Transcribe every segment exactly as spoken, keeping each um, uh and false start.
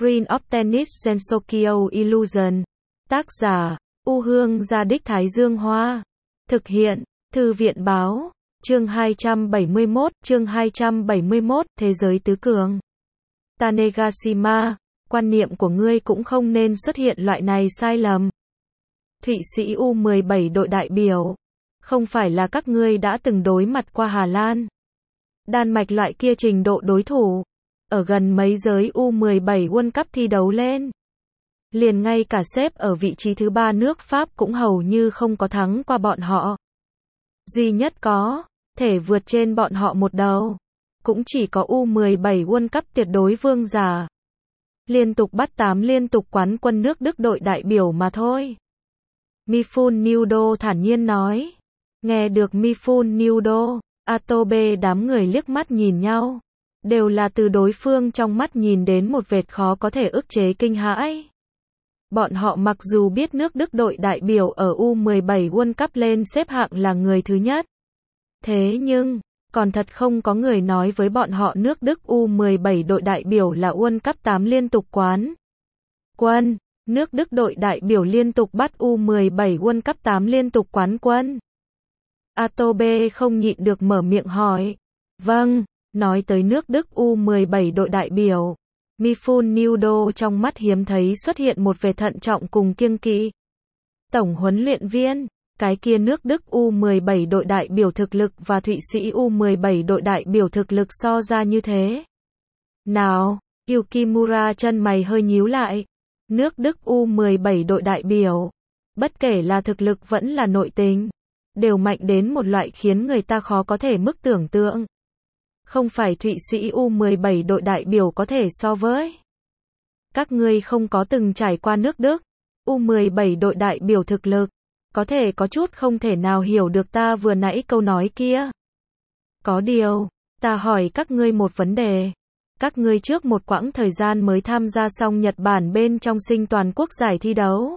Screen of Tennis Gensokyo Illusion. Tác giả, U Hương Gia Đích Thái Dương Hoa. Thực hiện, Thư viện Báo. Chương hai trăm bảy mươi mốt, chương hai trăm bảy mươi mốt, Thế giới tứ cường. Tanegashima, quan niệm của ngươi cũng không nên xuất hiện loại này sai lầm. Thụy Sĩ U mười bảy đội đại biểu. Không phải là các ngươi đã từng đối mặt qua Hà Lan, Đan Mạch loại kia trình độ đối thủ. Ở gần mấy giới U mười bảy World Cup thi đấu lên. Liền ngay cả xếp ở vị trí thứ ba nước Pháp cũng hầu như không có thắng qua bọn họ. Duy nhất có thể vượt trên bọn họ một đầu, cũng chỉ có U mười bảy World Cup tuyệt đối vương giả. Liên tục bắt tám liên tục quán quân nước Đức đội đại biểu mà thôi. Mifune Nudo thản nhiên nói. Nghe được Mifune Nudo, Atobe đám người liếc mắt nhìn nhau. Đều là từ đối phương trong mắt nhìn đến một vệt khó có thể ức chế kinh hãi. Bọn họ mặc dù biết nước Đức đội đại biểu ở U mười bảy World Cup lên xếp hạng là người thứ nhất. Thế nhưng, còn thật không có người nói với bọn họ nước Đức U mười bảy đội đại biểu là World Cup tám liên tục quán quân. Nước Đức đội đại biểu liên tục bắt U mười bảy World Cup tám liên tục quán quân. Atobe không nhịn được mở miệng hỏi. Vâng, nói tới nước Đức U mười bảy đội đại biểu. Mifune Nudo trong mắt hiếm thấy xuất hiện một vẻ thận trọng cùng kiêng kỵ. Tổng huấn luyện viên, cái kia nước Đức U mười bảy đội đại biểu thực lực và Thụy Sĩ U mười bảy đội đại biểu thực lực so ra như thế nào? Yukimura chân mày hơi nhíu lại. Nước Đức U mười bảy đội đại biểu, bất kể là thực lực vẫn là nội tình, đều mạnh đến một loại khiến người ta khó có thể mức tưởng tượng. Không phải Thụy Sĩ U mười bảy đội đại biểu có thể so với. Các ngươi không có từng trải qua nước Đức U mười bảy đội đại biểu thực lực, có thể có chút không thể nào hiểu được ta vừa nãy câu nói kia. Có điều, ta hỏi các ngươi một vấn đề. Các ngươi trước một quãng thời gian mới tham gia xong Nhật Bản bên trong sinh toàn quốc giải thi đấu.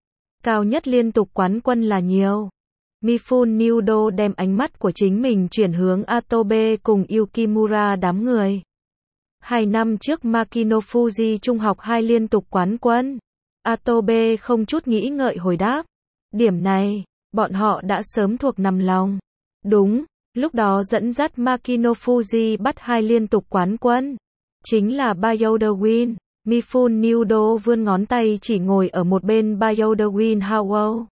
Cao nhất liên tục quán quân là nhiều. Mifune Nudo đem ánh mắt của chính mình chuyển hướng Atobe cùng Yukimura đám người. Hai năm trước Makino Fuji trung học hai liên tục quán quân. Atobe không chút nghĩ ngợi hồi đáp. Điểm này, bọn họ đã sớm thuộc nằm lòng. Đúng, lúc đó dẫn dắt Makino Fuji bắt hai liên tục quán quân. Chính là Bayodawin. Mifune Nudo vươn ngón tay chỉ ngồi ở một bên Bayodawin Howell.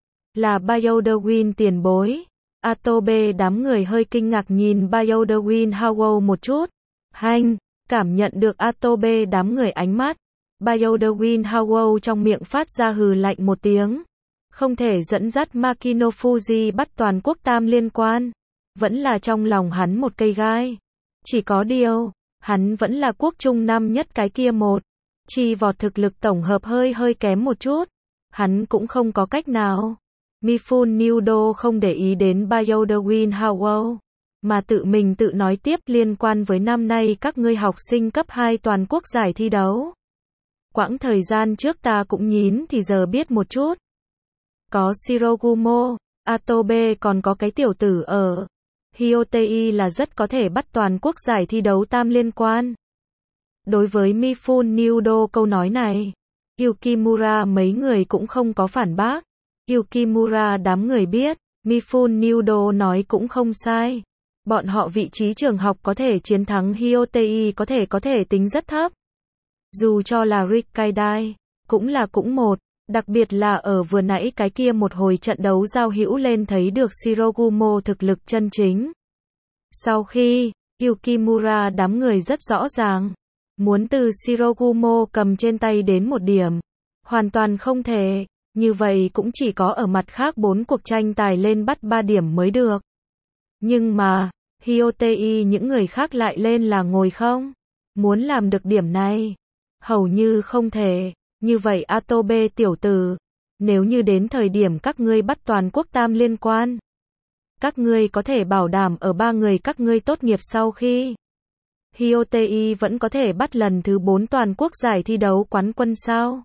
Là Bayodawin tiền bối. Atobe đám người hơi kinh ngạc nhìn Bayodawin Howell một chút. Hanh, cảm nhận được Atobe đám người ánh mắt. Bayodawin Howell trong miệng phát ra hừ lạnh một tiếng. Không thể dẫn dắt Makino Fuji bắt toàn quốc tam liên quan. Vẫn là trong lòng hắn một cây gai. Chỉ có điều, hắn vẫn là quốc trung năm nhất cái kia một. Chi vọt thực lực tổng hợp hơi hơi kém một chút. Hắn cũng không có cách nào. Mifune Nudo không để ý đến Bayodawin Howell, mà tự mình tự nói tiếp liên quan với năm nay các ngươi học sinh cấp hai toàn quốc giải thi đấu. Quãng thời gian trước ta cũng nhín thì giờ biết một chút. Có Shirogumo, Atobe còn có cái tiểu tử ở Hyotei là rất có thể bắt toàn quốc giải thi đấu tam liên quan. Đối với Mifune Nudo câu nói này, Yukimura mấy người cũng không có phản bác. Yukimura đám người biết, Mifune Nudo nói cũng không sai. Bọn họ vị trí trường học có thể chiến thắng Hyotei có thể có thể tính rất thấp. Dù cho là Rikkaidai, cũng là cũng một, đặc biệt là ở vừa nãy cái kia một hồi trận đấu giao hữu lên thấy được Shirogumo thực lực chân chính. Sau khi, Yukimura đám người rất rõ ràng, muốn từ Shirogumo cầm trên tay đến một điểm, hoàn toàn không thể. Như vậy cũng chỉ có ở mặt khác bốn cuộc tranh tài lên bắt ba điểm mới được. Nhưng mà, Hyotei những người khác lại lên là ngồi không. Muốn làm được điểm này, hầu như không thể. Như vậy Atobe tiểu tử, nếu như đến thời điểm các ngươi bắt toàn quốc tam liên quan, các ngươi có thể bảo đảm ở ba người các ngươi tốt nghiệp sau khi Hyotei vẫn có thể bắt lần thứ bốn toàn quốc giải thi đấu quán quân sao?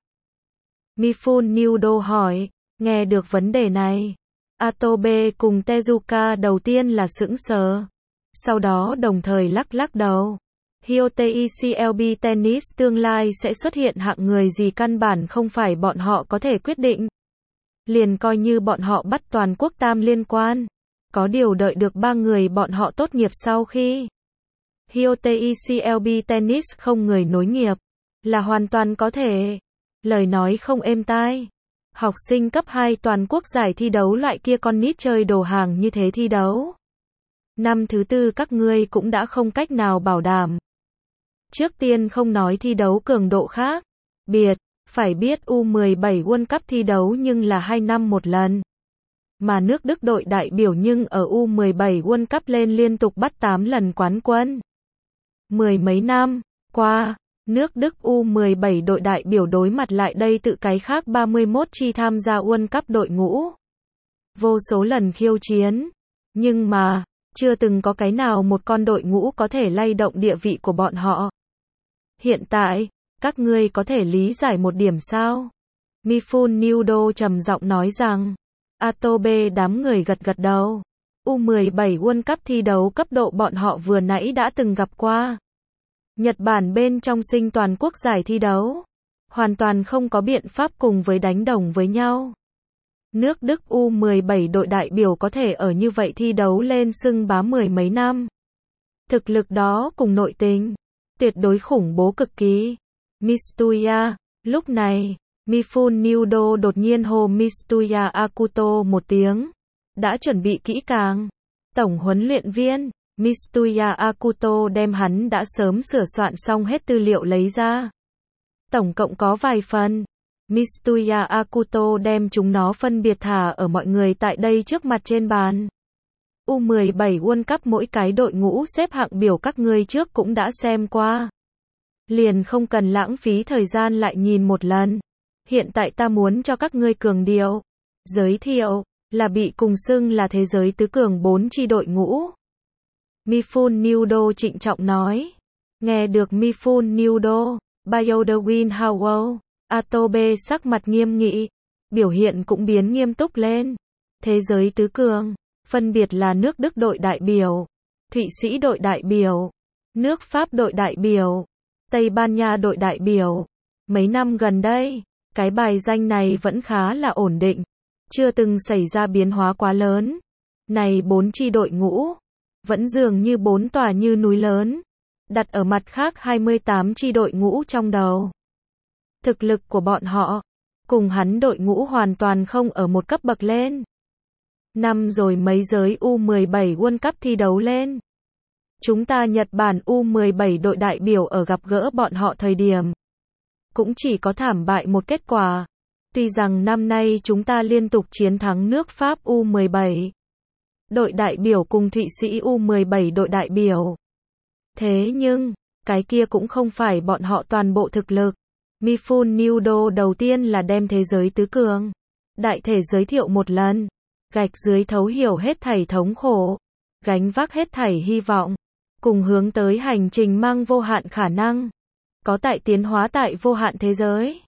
Mifune Nudo hỏi. Nghe được vấn đề này, Atobe cùng Tezuka đầu tiên là sững sờ, sau đó đồng thời lắc lắc đầu. Hyotei xê lờ bê Tennis tương lai sẽ xuất hiện hạng người gì căn bản không phải bọn họ có thể quyết định. Liền coi như bọn họ bắt toàn quốc tam liên quan. Có điều đợi được ba người bọn họ tốt nghiệp sau khi Hyotei xê lờ bê Tennis không người nối nghiệp, là hoàn toàn có thể. Lời nói không êm tai. Học sinh cấp hai toàn quốc giải thi đấu loại kia con nít chơi đồ hàng như thế thi đấu. Năm thứ tư các ngươi cũng đã không cách nào bảo đảm. Trước tiên không nói thi đấu cường độ khác. Biệt, phải biết U mười bảy World Cup thi đấu nhưng là hai năm một lần. Mà nước Đức đội đại biểu nhưng ở U mười bảy World Cup lên liên tục bắt tám lần quán quân. Mười mấy năm qua, nước Đức U mười bảy đội đại biểu đối mặt lại đây tự cái khác ba mươi mốt chi tham gia World Cup đội ngũ. Vô số lần khiêu chiến. Nhưng mà, chưa từng có cái nào một con đội ngũ có thể lay động địa vị của bọn họ. Hiện tại, các ngươi có thể lý giải một điểm sao? Mifune Nudo trầm giọng nói rằng, Atobe đám người gật gật đầu. U mười bảy World Cup thi đấu cấp độ bọn họ vừa nãy đã từng gặp qua. Nhật Bản bên trong sinh toàn quốc giải thi đấu. Hoàn toàn không có biện pháp cùng với đánh đồng với nhau. Nước Đức U mười bảy đội đại biểu có thể ở như vậy thi đấu lên xưng bá mười mấy năm. Thực lực đó cùng nội tình, tuyệt đối khủng bố cực kỳ. Mitsuya, lúc này, Mifune Nudo đột nhiên hô Mitsuya Akuto một tiếng. Đã chuẩn bị kỹ càng. Tổng huấn luyện viên, Mitsuya Akuto đem hắn đã sớm sửa soạn xong hết tư liệu lấy ra. Tổng cộng có vài phần. Mitsuya Akuto đem chúng nó phân biệt thả ở mọi người tại đây trước mặt trên bàn. U mười bảy World Cup mỗi cái đội ngũ xếp hạng biểu các ngươi trước cũng đã xem qua. Liền không cần lãng phí thời gian lại nhìn một lần. Hiện tại ta muốn cho các ngươi cường điệu. Giới thiệu, là bị cùng xưng là thế giới tứ cường bốn chi đội ngũ. Mifune Nudo trịnh trọng nói. Nghe được Mifune Nudo, Bayodawin Howell, Atobe sắc mặt nghiêm nghị, biểu hiện cũng biến nghiêm túc lên. Thế giới tứ cường, phân biệt là nước Đức đội đại biểu, Thụy Sĩ đội đại biểu, nước Pháp đội đại biểu, Tây Ban Nha đội đại biểu. Mấy năm gần đây, cái bài danh này vẫn khá là ổn định, chưa từng xảy ra biến hóa quá lớn. Này bốn chi đội ngũ, vẫn dường như bốn tòa như núi lớn, đặt ở mặt khác hai mươi tám chi đội ngũ trong đầu. Thực lực của bọn họ, cùng hắn đội ngũ hoàn toàn không ở một cấp bậc lên. Năm rồi mấy giới U mười bảy World Cup thi đấu lên. Chúng ta Nhật Bản U mười bảy đội đại biểu ở gặp gỡ bọn họ thời điểm. Cũng chỉ có thảm bại một kết quả. Tuy rằng năm nay chúng ta liên tục chiến thắng nước Pháp U mười bảy. Đội đại biểu cùng Thụy Sĩ U mười bảy đội đại biểu. Thế nhưng, cái kia cũng không phải bọn họ toàn bộ thực lực. Mifune Nudo đầu tiên là đem thế giới tứ cường. Đại thể giới thiệu một lần. Gạch dưới thấu hiểu hết thảy thống khổ. Gánh vác hết thảy hy vọng. Cùng hướng tới hành trình mang vô hạn khả năng. Có tại tiến hóa tại vô hạn thế giới.